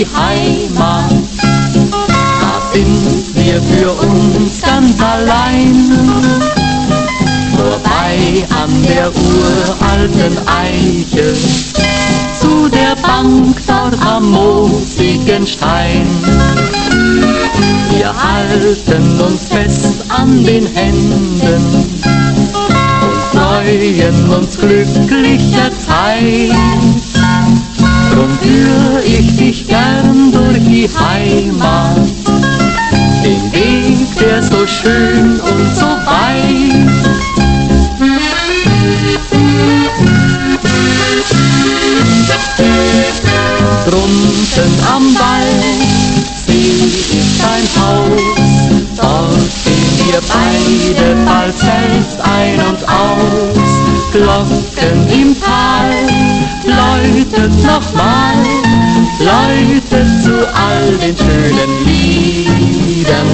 die Heimat. Da sind wir für uns ganz allein, vorbei an der uralten Eiche, zu der Bank dort am moosigen Stein. Wir halten uns fest an den Händen und freuen uns glücklicher Zeit. Drum führ ich dich gern durch die Heimat, den Weg, der so schön und so weit. Drunten am Wald seh ich dein Haus, dort gehen wir beide bald selbst ein und aus. Glocken im Tal, läutet nochmal, läutet zu all den schönen Liedern.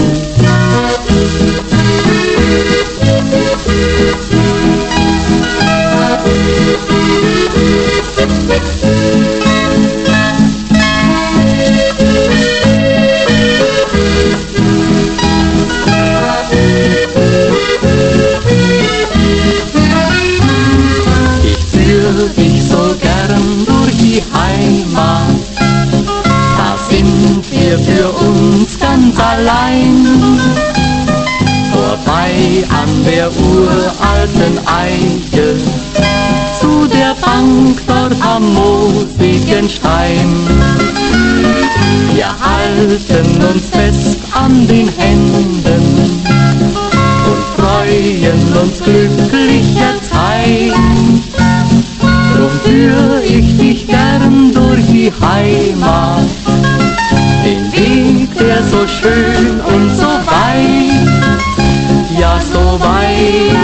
Ich so gern durch die Heimat, da sind wir für uns ganz allein, vorbei an der uralten Eiche, zu der Bank dort am moosigen Stein. Wir halten uns fest an den Händen und freuen uns glücklicher Zeit. Drum führ ich dich gern durch die Heimat, den Weg, der so schön und so weit, ja so weit.